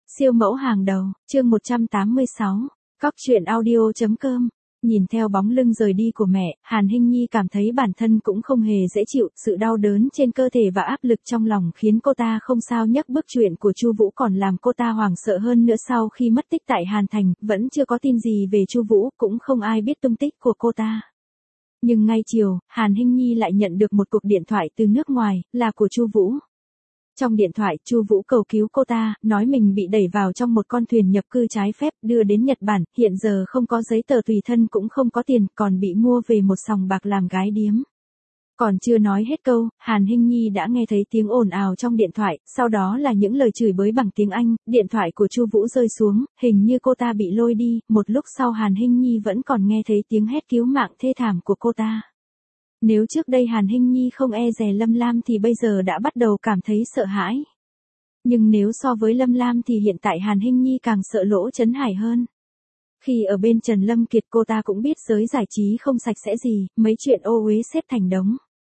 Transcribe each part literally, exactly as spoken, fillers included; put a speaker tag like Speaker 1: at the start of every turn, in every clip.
Speaker 1: Siêu mẫu hàng đầu, chương một trăm tám mươi sáu, cóc truyện audio chấm com. Nhìn theo bóng lưng rời đi của mẹ, Hàn Hinh Nhi cảm thấy bản thân cũng không hề dễ chịu, sự đau đớn trên cơ thể và áp lực trong lòng khiến cô ta không sao nhấc bước. Chuyện của Chu Vũ còn làm cô ta hoảng sợ hơn nữa. Sau khi mất tích tại Hàn Thành, vẫn chưa có tin gì về Chu Vũ, cũng không ai biết tung tích của cô ta. Nhưng ngay chiều, Hàn Hinh Nhi lại nhận được một cuộc điện thoại từ nước ngoài, là của Chu Vũ. Trong điện thoại, Chu Vũ cầu cứu cô ta, nói mình bị đẩy vào trong một con thuyền nhập cư trái phép, đưa đến Nhật Bản, hiện giờ không có giấy tờ tùy thân cũng không có tiền, còn bị mua về một sòng bạc làm gái điếm. Còn chưa nói hết câu, Hàn Hinh Nhi đã nghe thấy tiếng ồn ào trong điện thoại, sau đó là những lời chửi bới bằng tiếng Anh. Điện thoại của Chu Vũ rơi xuống, hình như cô ta bị lôi đi. Một lúc sau Hàn Hinh Nhi vẫn còn nghe thấy tiếng hét cứu mạng thê thảm của cô ta. Nếu trước đây Hàn Hinh Nhi không e dè Lâm Lam thì bây giờ đã bắt đầu cảm thấy sợ hãi. Nhưng nếu so với Lâm Lam thì hiện tại Hàn Hinh Nhi càng sợ Lỗ Chấn Hải hơn. Khi ở bên Trần Lâm Kiệt cô ta cũng biết giới giải trí không sạch sẽ gì, mấy chuyện ô uế xếp thành đống.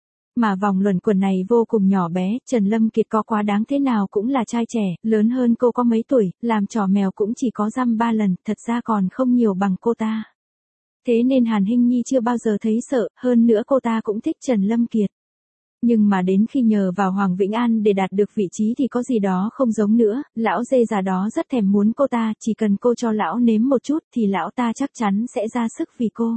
Speaker 1: Mà vòng luẩn quẩn này vô cùng nhỏ bé, Trần Lâm Kiệt có quá đáng thế nào cũng là trai trẻ, lớn hơn cô có mấy tuổi, làm trò mèo cũng chỉ có dăm ba lần, thật ra còn không nhiều bằng cô ta. Thế nên Hàn Hinh Nhi chưa bao giờ thấy sợ, hơn nữa cô ta cũng thích Trần Lâm Kiệt. Nhưng mà đến khi nhờ vào Hoàng Vĩnh An để đạt được vị trí thì có gì đó không giống nữa, lão dê già đó rất thèm muốn cô ta, chỉ cần cô cho lão nếm một chút thì lão ta chắc chắn sẽ ra sức vì cô.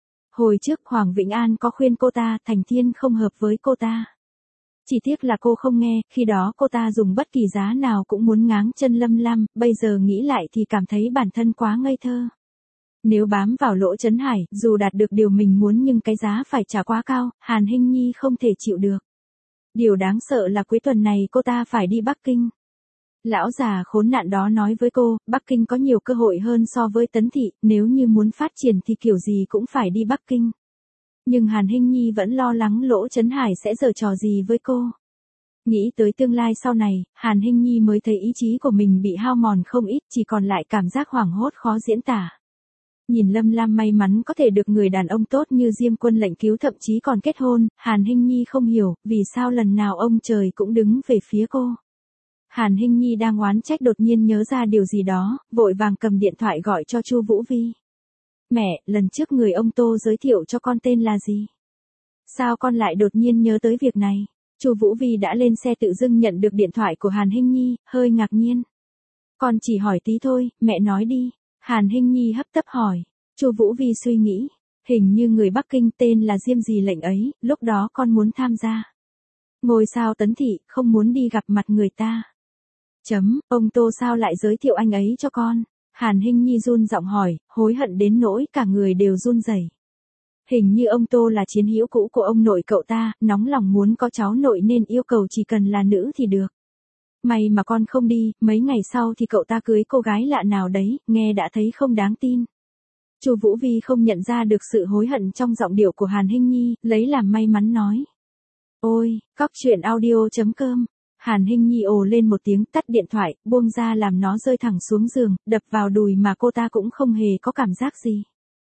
Speaker 1: Hồi trước Hoàng Vĩnh An có khuyên cô ta, Thành Thiên không hợp với cô ta. Chỉ tiếc là cô không nghe, khi đó cô ta dùng bất kỳ giá nào cũng muốn ngáng chân Lâm Lam, bây giờ nghĩ lại thì cảm thấy bản thân quá ngây thơ. Nếu bám vào Lỗ Chấn Hải, dù đạt được điều mình muốn nhưng cái giá phải trả quá cao, Hàn Hinh Nhi không thể chịu được. Điều đáng sợ là cuối tuần này cô ta phải đi Bắc Kinh. Lão già khốn nạn đó nói với cô, Bắc Kinh có nhiều cơ hội hơn so với Tấn Thị, nếu như muốn phát triển thì kiểu gì cũng phải đi Bắc Kinh. Nhưng Hàn Hinh Nhi vẫn lo lắng Lỗ Chấn Hải sẽ giở trò gì với cô. Nghĩ tới tương lai sau này, Hàn Hinh Nhi mới thấy ý chí của mình bị hao mòn không ít, chỉ còn lại cảm giác hoảng hốt khó diễn tả. Nhìn Lâm Lam may mắn có thể được người đàn ông tốt như Diêm Quân Lệnh cứu, thậm chí còn kết hôn, Hàn Hinh Nhi không hiểu, vì sao lần nào ông trời cũng đứng về phía cô. Hàn Hinh Nhi đang oán trách đột nhiên nhớ ra điều gì đó, vội vàng cầm điện thoại gọi cho Chu Vũ Vi. Mẹ, lần trước người ông Tô giới thiệu cho con tên là gì? Sao con lại đột nhiên nhớ tới việc này? Chu Vũ Vi đã lên xe tự dưng nhận được điện thoại của Hàn Hinh Nhi, hơi ngạc nhiên. Con chỉ hỏi tí thôi, mẹ nói đi. Hàn Hinh Nhi hấp tấp hỏi. Chu Vũ Vi suy nghĩ, hình như người Bắc Kinh tên là Diêm gì lệnh ấy, lúc đó con muốn tham gia. Ngôi sao Tấn Thị, không muốn đi gặp mặt người ta. Chấm, ông Tô sao lại giới thiệu anh ấy cho con? Hàn Hinh Nhi run giọng hỏi, hối hận đến nỗi cả người đều run rẩy. Hình như ông Tô là chiến hữu cũ của ông nội cậu ta, nóng lòng muốn có cháu nội nên yêu cầu chỉ cần là nữ thì được. May mà con không đi, mấy ngày sau thì cậu ta cưới cô gái lạ nào đấy, nghe đã thấy không đáng tin. Chu Vũ Vi không nhận ra được sự hối hận trong giọng điệu của Hàn Hinh Nhi, lấy làm may mắn nói. Ôi, cóc truyện audio chấm com. Hàn Hinh Nhi ồ lên một tiếng, tắt điện thoại, buông ra làm nó rơi thẳng xuống giường, đập vào đùi mà cô ta cũng không hề có cảm giác gì.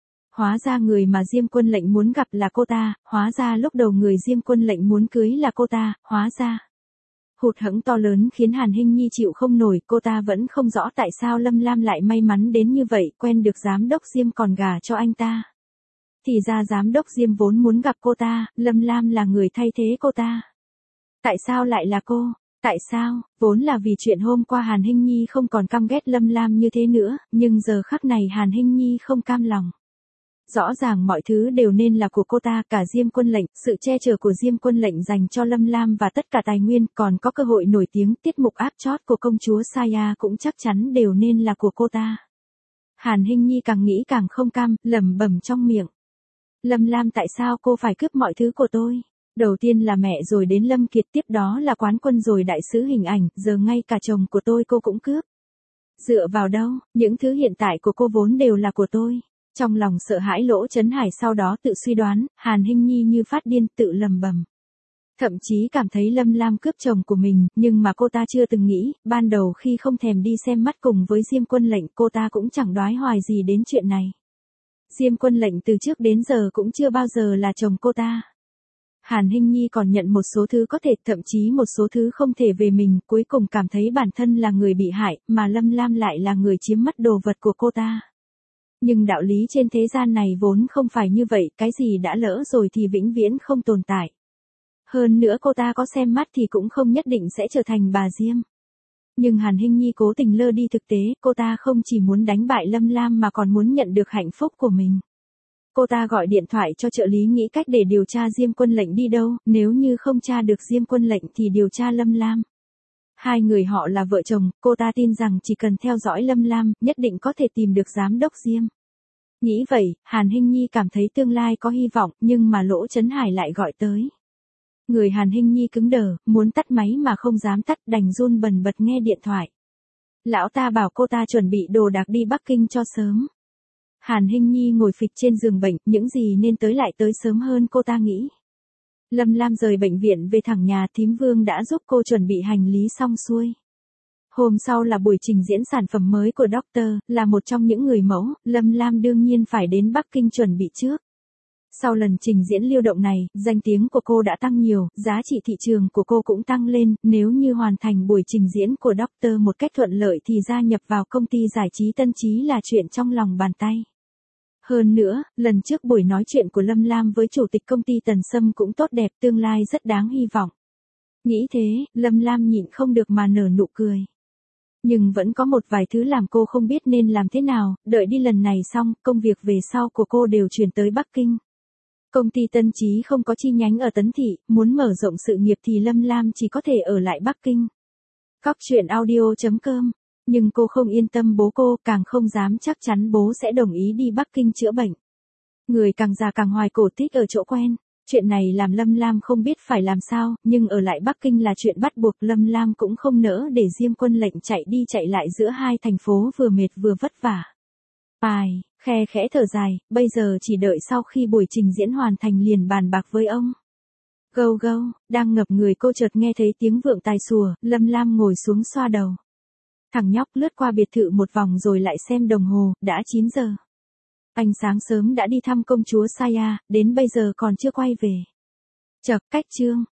Speaker 1: Hóa ra người mà Diêm Quân Lệnh muốn gặp là cô ta, hóa ra lúc đầu người Diêm Quân Lệnh muốn cưới là cô ta, hóa ra. Hụt hẫng to lớn khiến Hàn Hinh Nhi chịu không nổi, cô ta vẫn không rõ tại sao Lâm Lam lại may mắn đến như vậy, quen được giám đốc Diêm còn gả cho anh ta. Thì ra giám đốc Diêm vốn muốn gặp cô ta, Lâm Lam là người thay thế cô ta. Tại sao lại là cô? Tại sao? Vốn là vì chuyện hôm qua Hàn Hinh Nhi không còn căm ghét Lâm Lam như thế nữa, nhưng giờ khắc này Hàn Hinh Nhi không cam lòng. Rõ ràng mọi thứ đều nên là của cô ta, cả Diêm Quân Lệnh, sự che chở của Diêm Quân Lệnh dành cho Lâm Lam và tất cả tài nguyên, còn có cơ hội nổi tiếng, tiết mục áp chót của công chúa Saya cũng chắc chắn đều nên là của cô ta. Hàn Hinh Nhi càng nghĩ càng không cam, lẩm bẩm trong miệng. Lâm Lam, tại sao cô phải cướp mọi thứ của tôi? Đầu tiên là mẹ rồi đến Lâm Kiệt, tiếp đó là quán quân rồi đại sứ hình ảnh, giờ ngay cả chồng của tôi cô cũng cướp. Dựa vào đâu, những thứ hiện tại của cô vốn đều là của tôi. Trong lòng sợ hãi Lỗ Chấn Hải sau đó tự suy đoán, Hàn Hinh Nhi như phát điên tự lầm bầm. Thậm chí cảm thấy Lâm Lam cướp chồng của mình, nhưng mà cô ta chưa từng nghĩ, ban đầu khi không thèm đi xem mắt cùng với Diêm Quân Lệnh cô ta cũng chẳng đoái hoài gì đến chuyện này. Diêm Quân Lệnh từ trước đến giờ cũng chưa bao giờ là chồng cô ta. Hàn Hinh Nhi còn nhận một số thứ có thể, thậm chí một số thứ không thể về mình, cuối cùng cảm thấy bản thân là người bị hại, mà Lâm Lam lại là người chiếm mất đồ vật của cô ta. Nhưng đạo lý trên thế gian này vốn không phải như vậy, cái gì đã lỡ rồi thì vĩnh viễn không tồn tại. Hơn nữa cô ta có xem mắt thì cũng không nhất định sẽ trở thành bà Diêm. Nhưng Hàn Hinh Nhi cố tình lơ đi thực tế, cô ta không chỉ muốn đánh bại Lâm Lam mà còn muốn nhận được hạnh phúc của mình. Cô ta gọi điện thoại cho trợ lý nghĩ cách để điều tra Diêm Quân Lệnh đi đâu, nếu như không tra được Diêm Quân Lệnh thì điều tra Lâm Lam. Hai người họ là vợ chồng, cô ta tin rằng chỉ cần theo dõi Lâm Lam, nhất định có thể tìm được giám đốc Diêm. Nghĩ vậy, Hàn Hinh Nhi cảm thấy tương lai có hy vọng, nhưng mà Lỗ Chấn Hải lại gọi tới. Người Hàn Hinh Nhi cứng đờ, muốn tắt máy mà không dám tắt, đành run bần bật nghe điện thoại. Lão ta bảo cô ta chuẩn bị đồ đạc đi Bắc Kinh cho sớm. Hàn Hinh Nhi ngồi phịch trên giường bệnh, những gì nên tới lại tới sớm hơn cô ta nghĩ. Lâm Lam rời bệnh viện về thẳng nhà, thím Vương đã giúp cô chuẩn bị hành lý xong xuôi. Hôm sau là buổi trình diễn sản phẩm mới của Doctor, là một trong những người mẫu, Lâm Lam đương nhiên phải đến Bắc Kinh chuẩn bị trước. Sau lần trình diễn lưu động này, danh tiếng của cô đã tăng nhiều, giá trị thị trường của cô cũng tăng lên, nếu như hoàn thành buổi trình diễn của Doctor một cách thuận lợi thì gia nhập vào công ty giải trí Tân Chí là chuyện trong lòng bàn tay. Hơn nữa, lần trước buổi nói chuyện của Lâm Lam với chủ tịch công ty Tần Sâm cũng tốt đẹp, tương lai rất đáng hy vọng. Nghĩ thế, Lâm Lam nhịn không được mà nở nụ cười. Nhưng vẫn có một vài thứ làm cô không biết nên làm thế nào, đợi đi lần này xong, công việc về sau của cô đều chuyển tới Bắc Kinh. Công ty Tân Chí không có chi nhánh ở Tấn Thị, muốn mở rộng sự nghiệp thì Lâm Lam chỉ có thể ở lại Bắc Kinh. Cóc truyện audio chấm com. Nhưng cô không yên tâm bố cô, càng không dám chắc chắn bố sẽ đồng ý đi Bắc Kinh chữa bệnh. Người càng già càng hoài cổ tích ở chỗ quen. Chuyện này làm Lâm Lam không biết phải làm sao, nhưng ở lại Bắc Kinh là chuyện bắt buộc, Lâm Lam cũng không nỡ để Diêm Quân Lệnh chạy đi chạy lại giữa hai thành phố vừa mệt vừa vất vả. Ai, khe khẽ thở dài, bây giờ chỉ đợi sau khi buổi trình diễn hoàn thành liền bàn bạc với ông. Gâu gâu, đang ngập người cô chợt nghe thấy tiếng vượng tài sủa, Lâm Lam ngồi xuống xoa đầu. Thằng nhóc lướt qua biệt thự một vòng rồi lại xem đồng hồ, đã chín giờ. Anh sáng sớm đã đi thăm công chúa Saya, đến bây giờ còn chưa quay về. Chậc, cách chương.